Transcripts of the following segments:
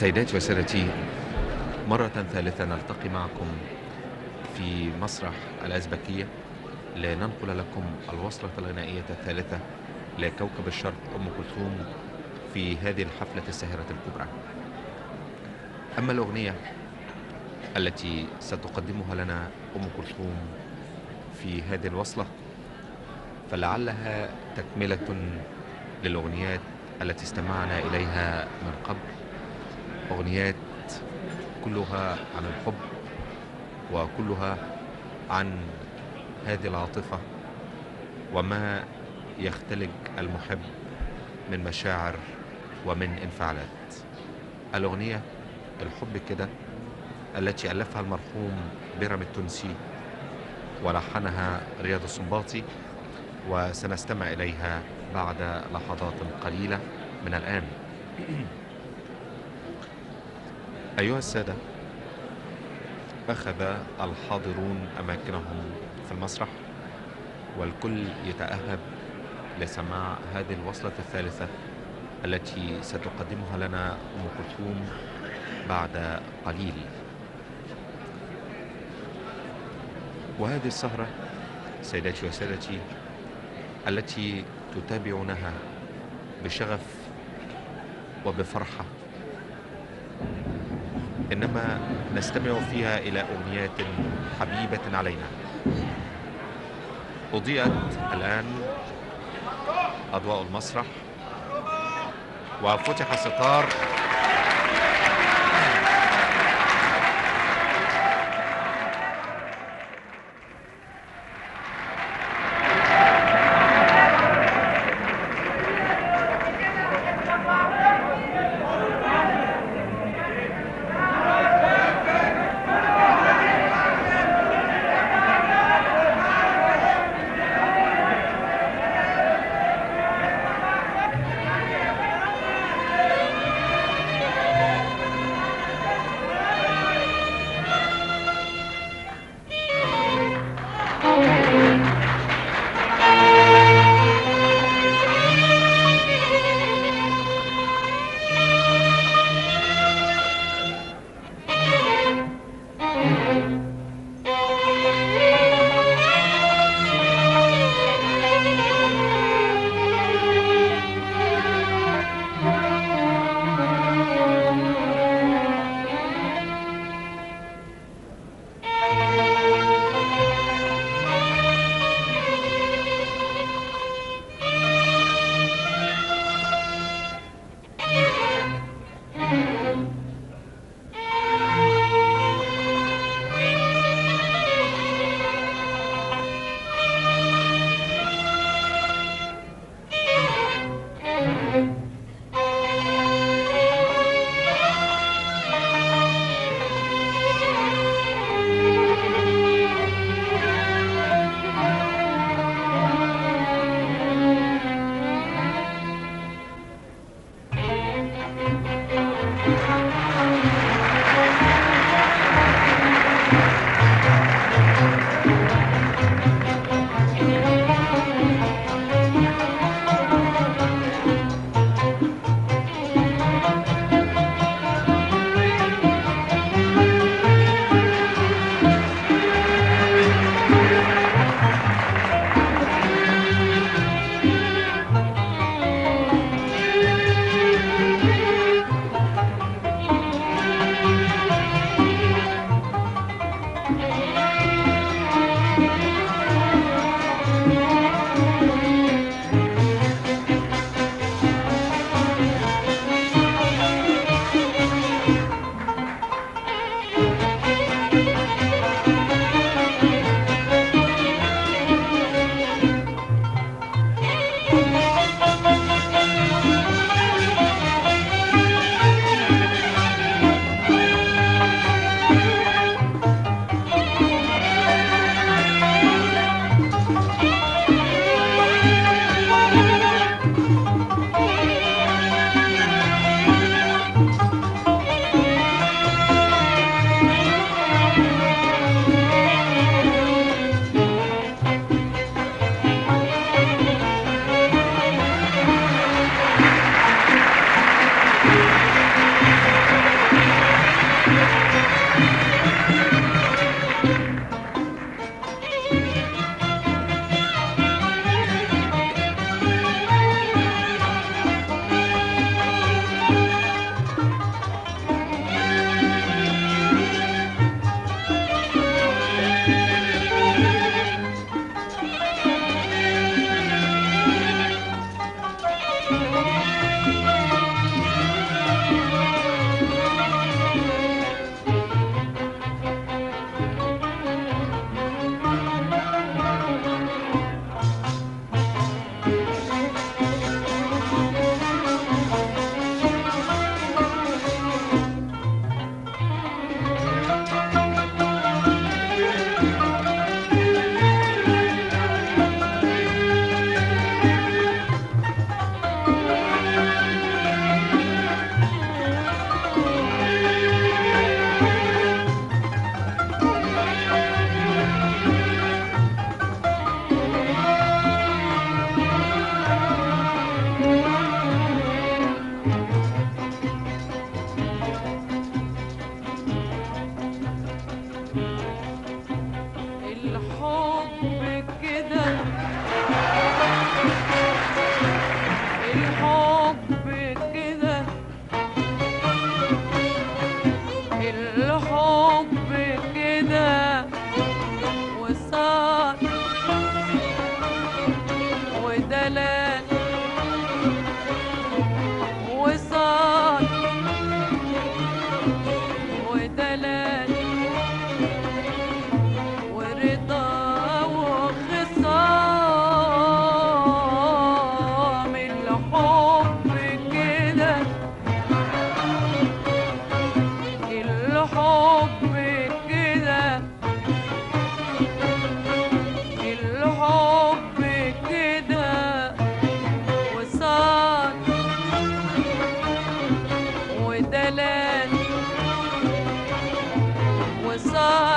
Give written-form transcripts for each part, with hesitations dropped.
سيداتي وسادتي، مرة ثالثة نلتقي معكم في مسرح الأزبكية لننقل لكم الوصلة الغنائية الثالثة لكوكب الشرق أم كلثوم في هذه الحفلة الساهرة الكبرى. أما الأغنية التي ستقدمها لنا أم كلثوم في هذه الوصلة فلعلها تكملة للأغنيات التي استمعنا إليها من قبل، أغنيات كلها عن الحب وكلها عن هذه العاطفة وما يختلج المحب من مشاعر ومن انفعالات. الأغنية الحب كده التي ألفها المرحوم بيرام التونسي ولحنها رياض السنباطي، وسنستمع إليها بعد لحظات قليلة من الآن. أيها السادة، أخذ الحاضرون أماكنهم في المسرح والكل يتأهب لسماع هذه الوصلة الثالثة التي ستقدمها لنا أم كلثوم بعد قليل. وهذه السهرة سيداتي وسادتي التي تتابعونها بشغف وبفرحة، إنما نستمع فيها إلى أغنيات حبيبة علينا. أضيئت الآن أضواء المسرح وفتح الستار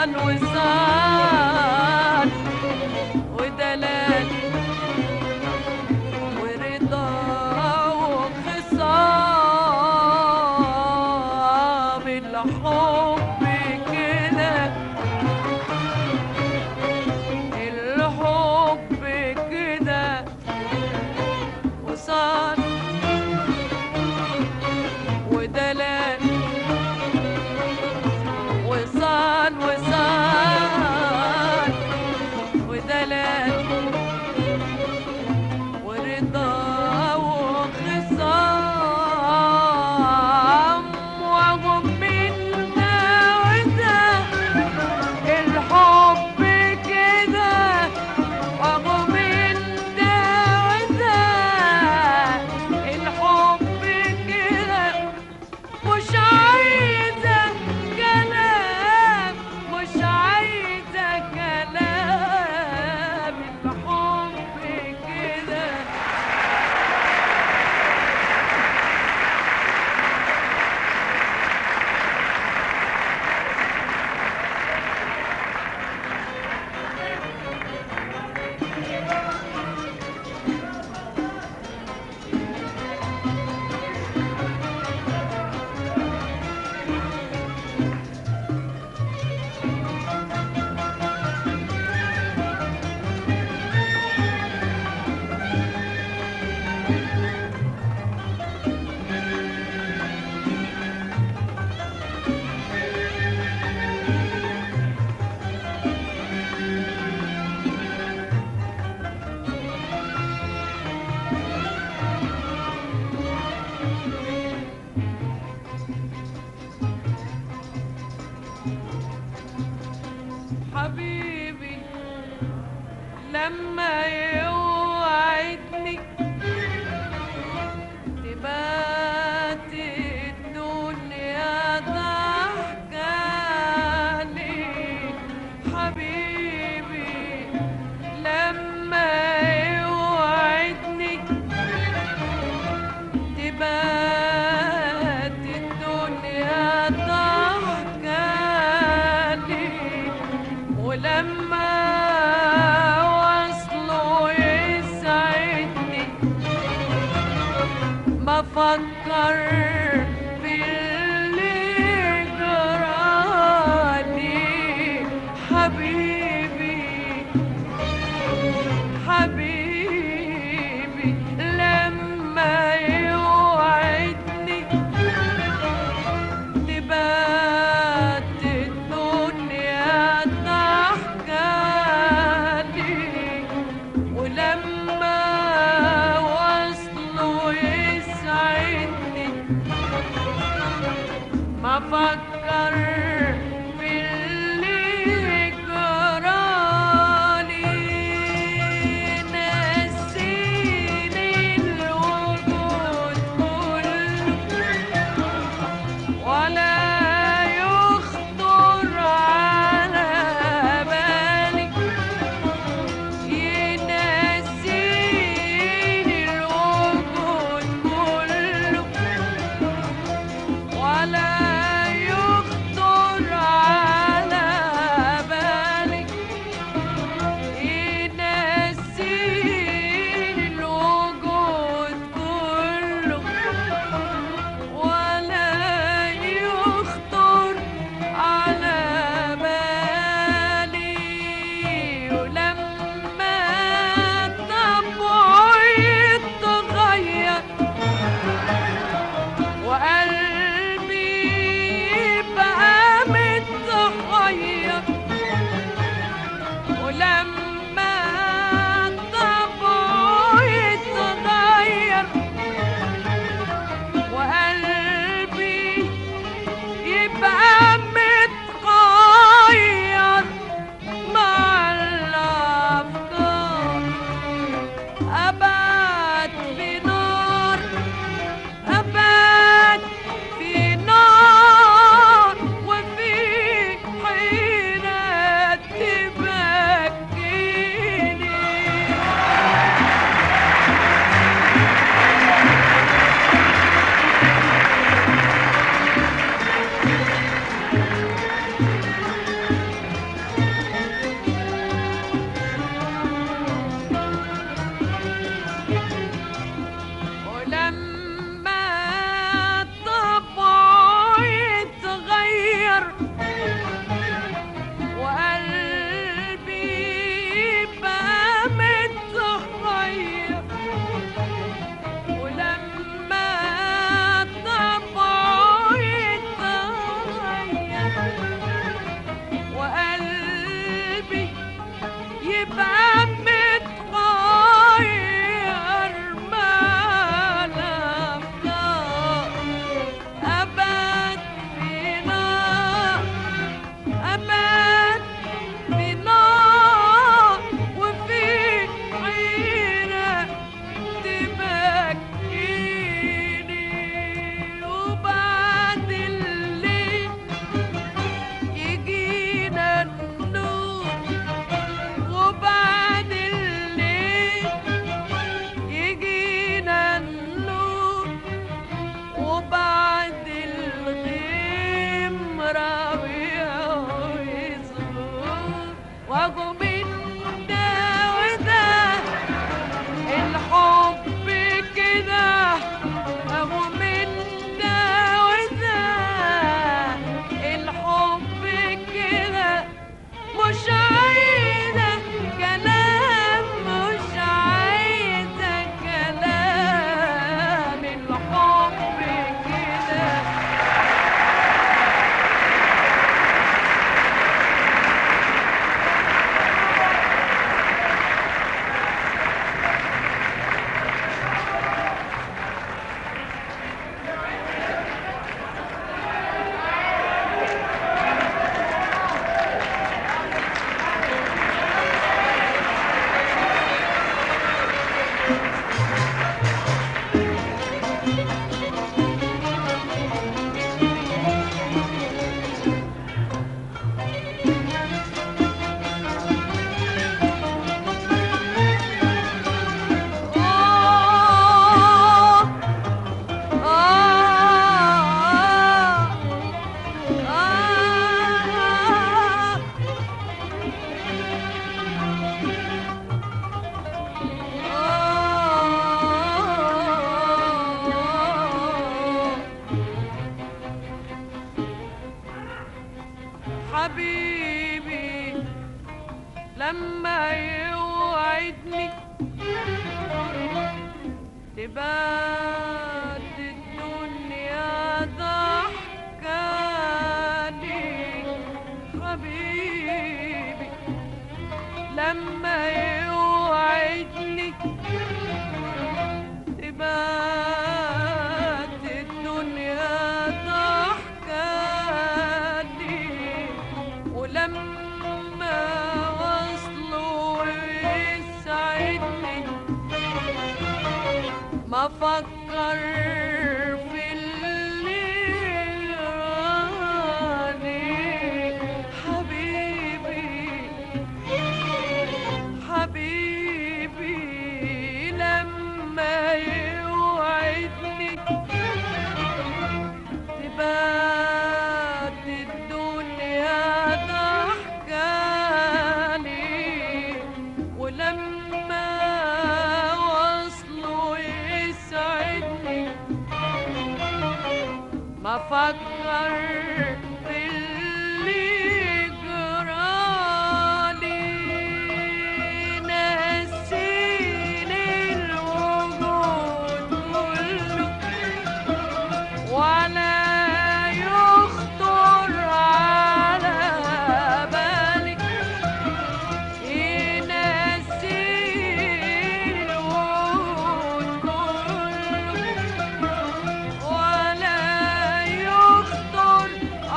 وصال وصال ودلال ورضا وخصام الحب كده الحب كده وصال ودلال وصال وصال ودلال ورضا وخصام وهم منا وده الحب كده وهم منا وده الحب كده مش عايزة كلام مش عايزة كلام الحب كده حبيبي لما يوعدني تبات الدنيا ضحكالي حبيبي لما يوعدني تبات الدنيا ضحكالي ولما وصله يسعدني ما فكر في اللي جرالي حبيبي حبيبي لما يوعدني تبات الدنيا ضحكالي ولما وصله يسعدني ولما طبعه يتغير وقلبي يبقى متغير، ولما طبعه يتغير وقلبي يبقى متغير، ما نفضل أبد في نار، أبد في نار، وفي حيرة تبكيني. وبعد الليل يجينا النور، وبعد الليل يجينا النور، وبعد الغيم ربيع يزور، واجو من ده وده الحب كده، اجو من ده وده الحب كده، مش عايزة كلام، مش عايزة كلام، الحب كده. حبيبي لما يوعدني تبات الدنيا ضحكاني، حبيبي لما يوعدني تبات الدنيا ضحكاني، ولما وصلوا يسعدني ما فكر في اللي راني، حبيبي حبيبي لما يوعدني تبات الدنيا ضحكاني، ولما وصلوا يسعدني ما فكر في اللي جرالي، نسيني الوجود كله ولا يخطر على بالي، ينسيني الوجود كله ولا يخطر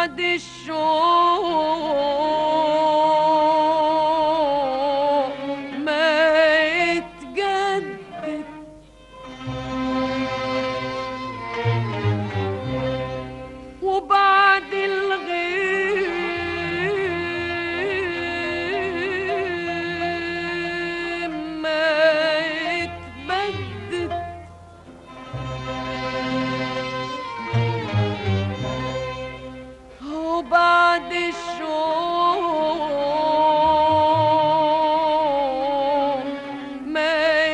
وبعد الشوق ما يتجدد، وبعد الغيم ما يتبدد، وبعد الشوق ما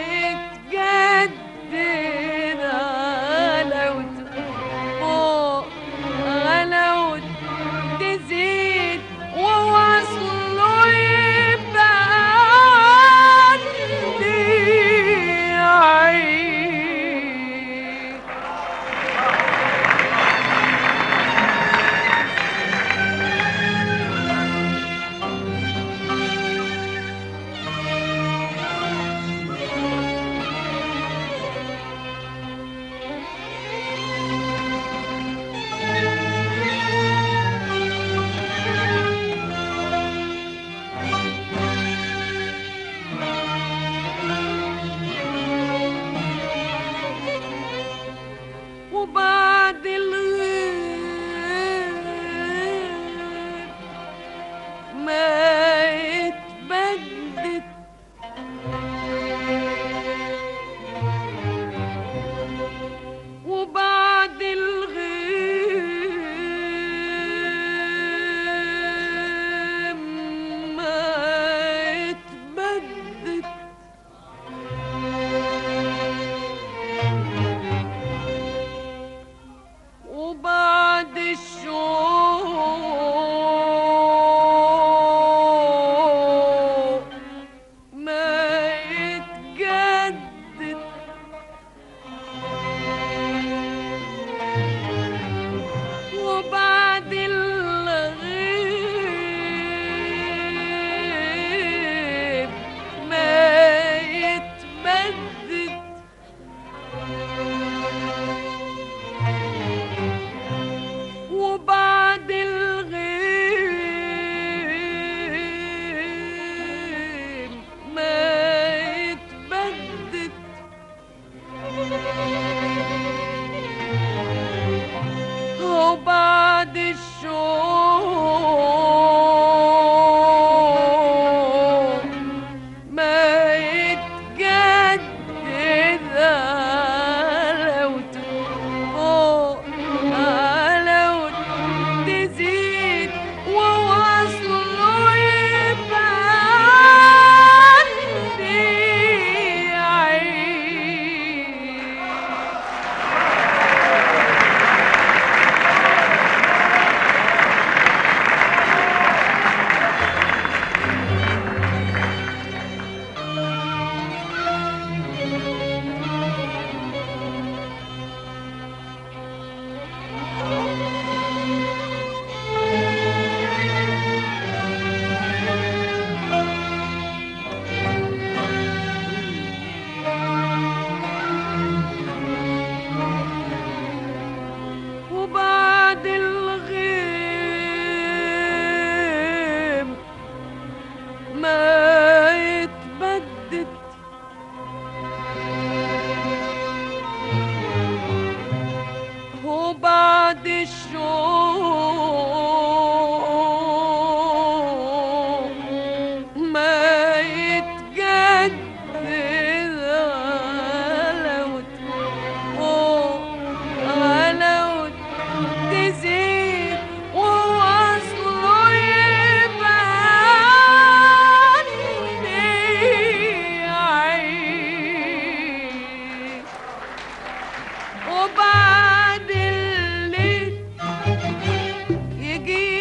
يتجدد، غلاوة فوق غلاوة تزيد، ووصله يبقى عندي عيد. وبعد الغيب ما يتبدد، وبعد الغيب ما يتبدد، وبعد الشوق ما يتجدد، وبعد الغيب ما يتبدد، وبعد الغيب ما يتبدد، وبعد الشوق ما يتجدد، غلاوة فوق غلاوة تزيد، ووصله يبقى عندي عيد. وبعد الغيم ما يتبدد، وبعد الشوق ما يتجدد، غلاوة فوق غلاوة تزيد، ووصله يبقى عندي عيد. وبعد الليل يجي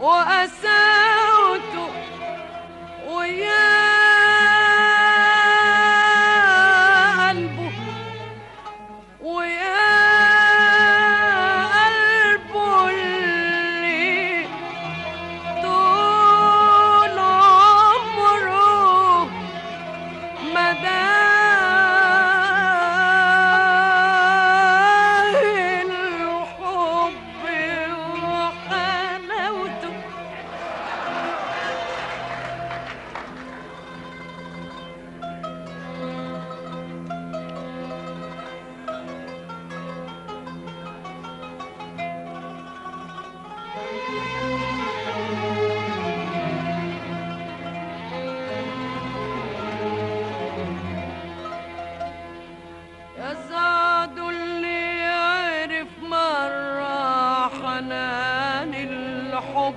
وقساوته ويا قلبه ويا قلبه اللي طول عمره مدى يسعد اللي يعرف مرة حنان الحب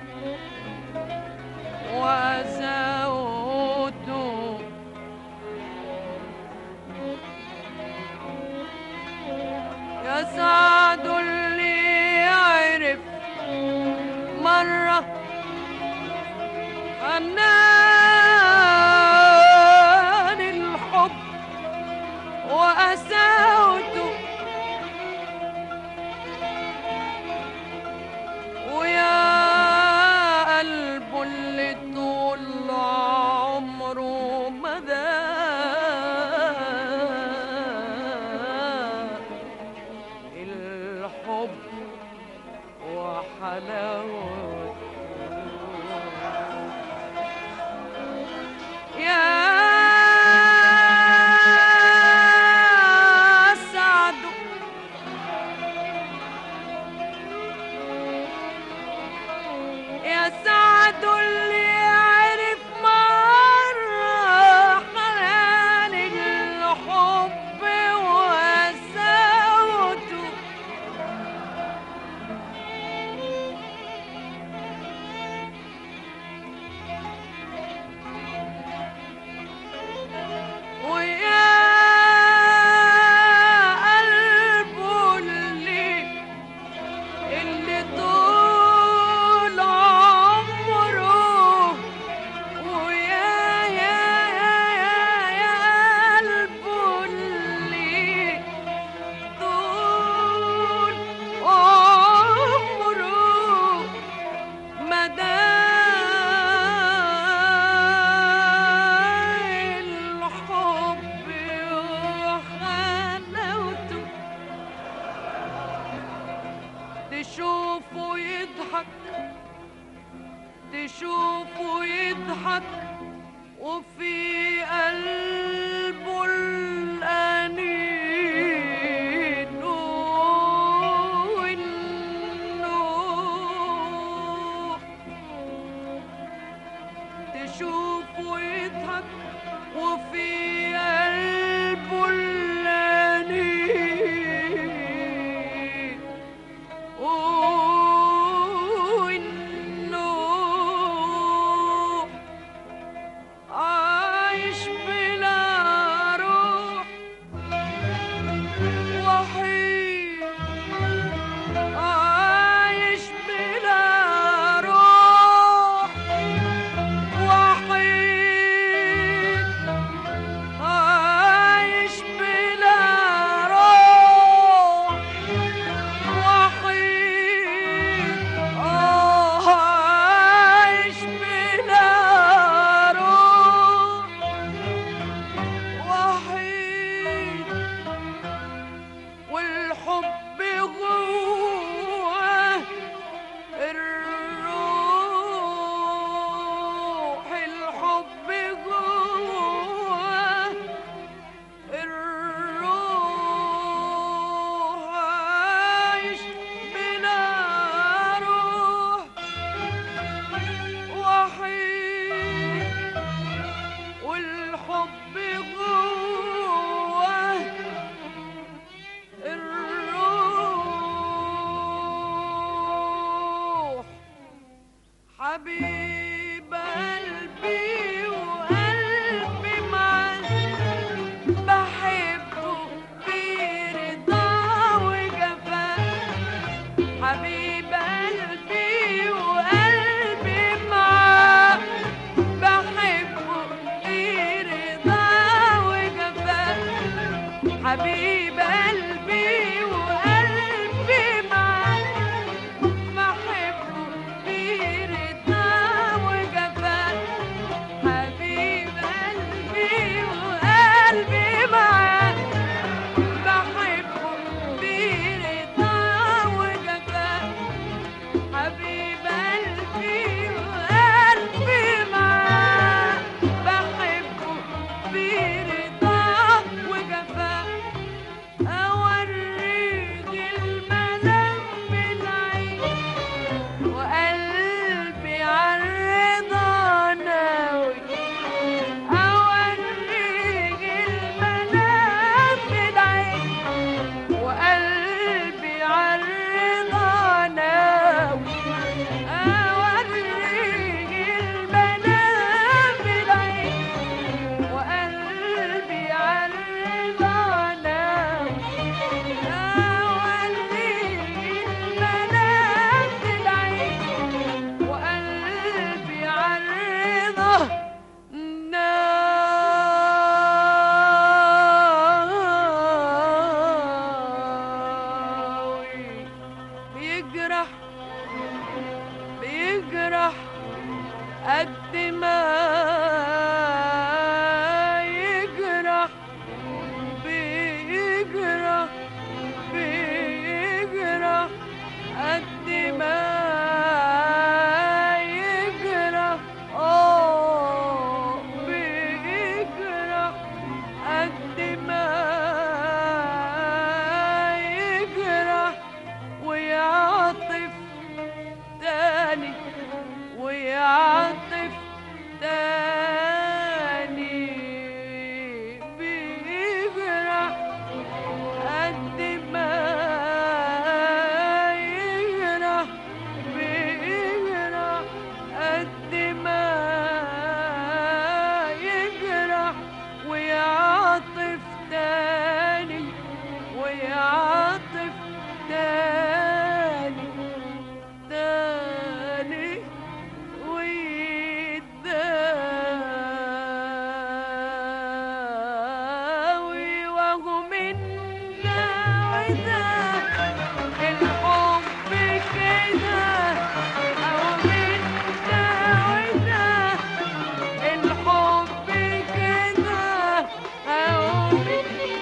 وقساوته يسعد اللي يعرف مرة حنان الحب وقساوته ويا قلبه اللي طول عمره مدى الحب وحلاوته يا سعد اللي عرف مرة حنان الحب وقساوته ويا قلبه اللي طول عمره ويا قلبه اللي طول عمره مدى الحب وحلاوته تشوفه يضحك تشوفه يضحك وفي قلبه الأنين والنوح تشوفه يضحك وفي قلبه الأنين والنوح عايش بلا روح وحيد عايش بلا روح وحيد عايش بلا روح وحيد عايش بلا روح وحيد والحب جواه الروح الحب جواه الروح عايش بلا روح وحيد والحب جواه الروح حبيب قلبي وقلبي معاه بحبه برضا وجفاه حبيب قلبي وقلبي قد ما يجرح بيجرح بيجرح قد ما يجرح بيجرح قد ما يجرح ويعطف تاني ويعطف تاني بيجرح قد ما يجرح بيجرح قد ما يجرح ويعطف تاني ويعطف تاني تاني ويداوي وهو من ده وده الحب كده أو من ده وده الحب كده أو من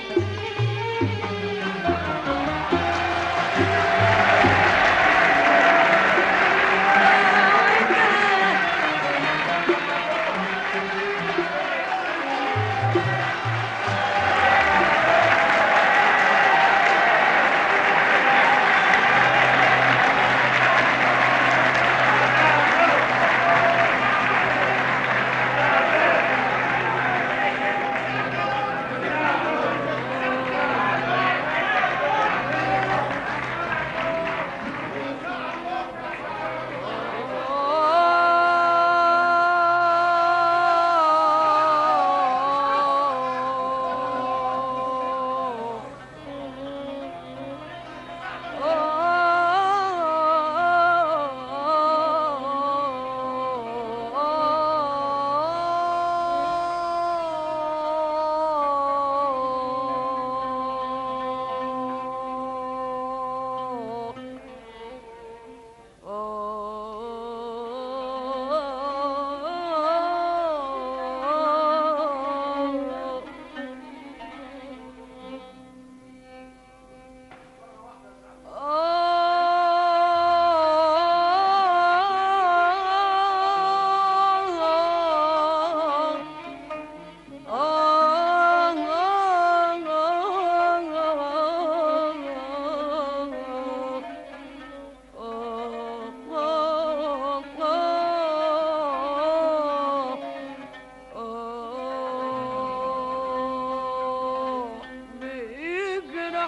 بيجرح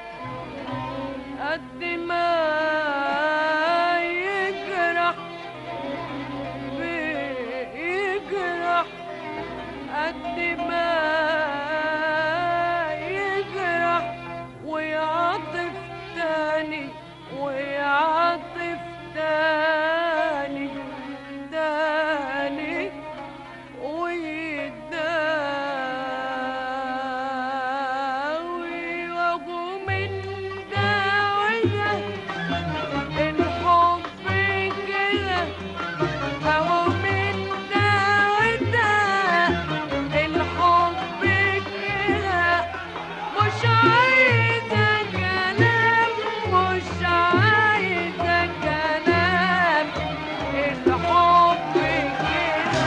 قد ما يجرح بيجرح قد ما يجرح ويعطف تاني ويعطف تاني تاني ويداوي وهو من ده وده الحب كده أهو من ده وده الحب كده مش عايزة كلام مش عايزة كلام الحب كده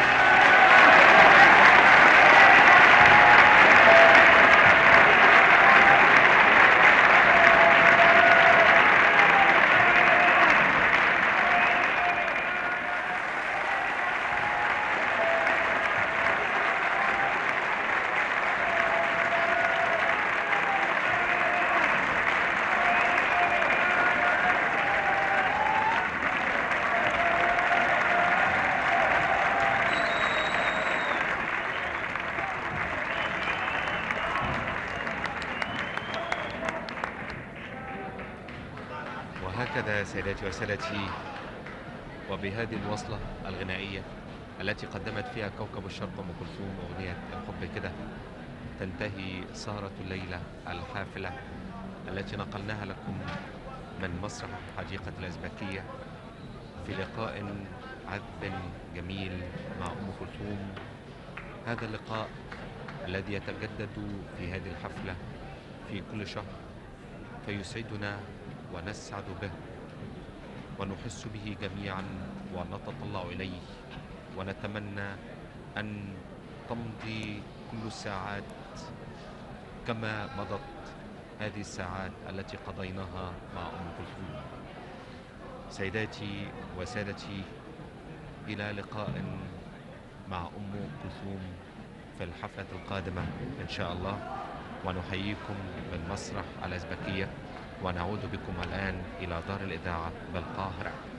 وهكذا سيداتي وسادتي، وبهذه الوصلة الغنائية التي قدمت فيها كوكب الشرق أم كلثوم أغنية الحب كده، تنتهي سهرة الليلة الحافلة التي نقلناها لكم من مسرح حديقة الأزبكية في لقاء عذب جميل مع أم كلثوم. هذا اللقاء الذي يتجدد في هذه الحفلة في كل شهر فيسعدنا ونسعد به ونحس به جميعا ونتطلع إليه، ونتمنى أن تمضي كل الساعات كما مضت هذه الساعات التي قضيناها مع أم كلثوم. سيداتي وسادتي، إلى لقاء مع أم كلثوم في الحفلة القادمة إن شاء الله، ونحييكم من مسرح الأزبكية، ونعود بكم الآن إلى دار الإذاعة بالقاهرة.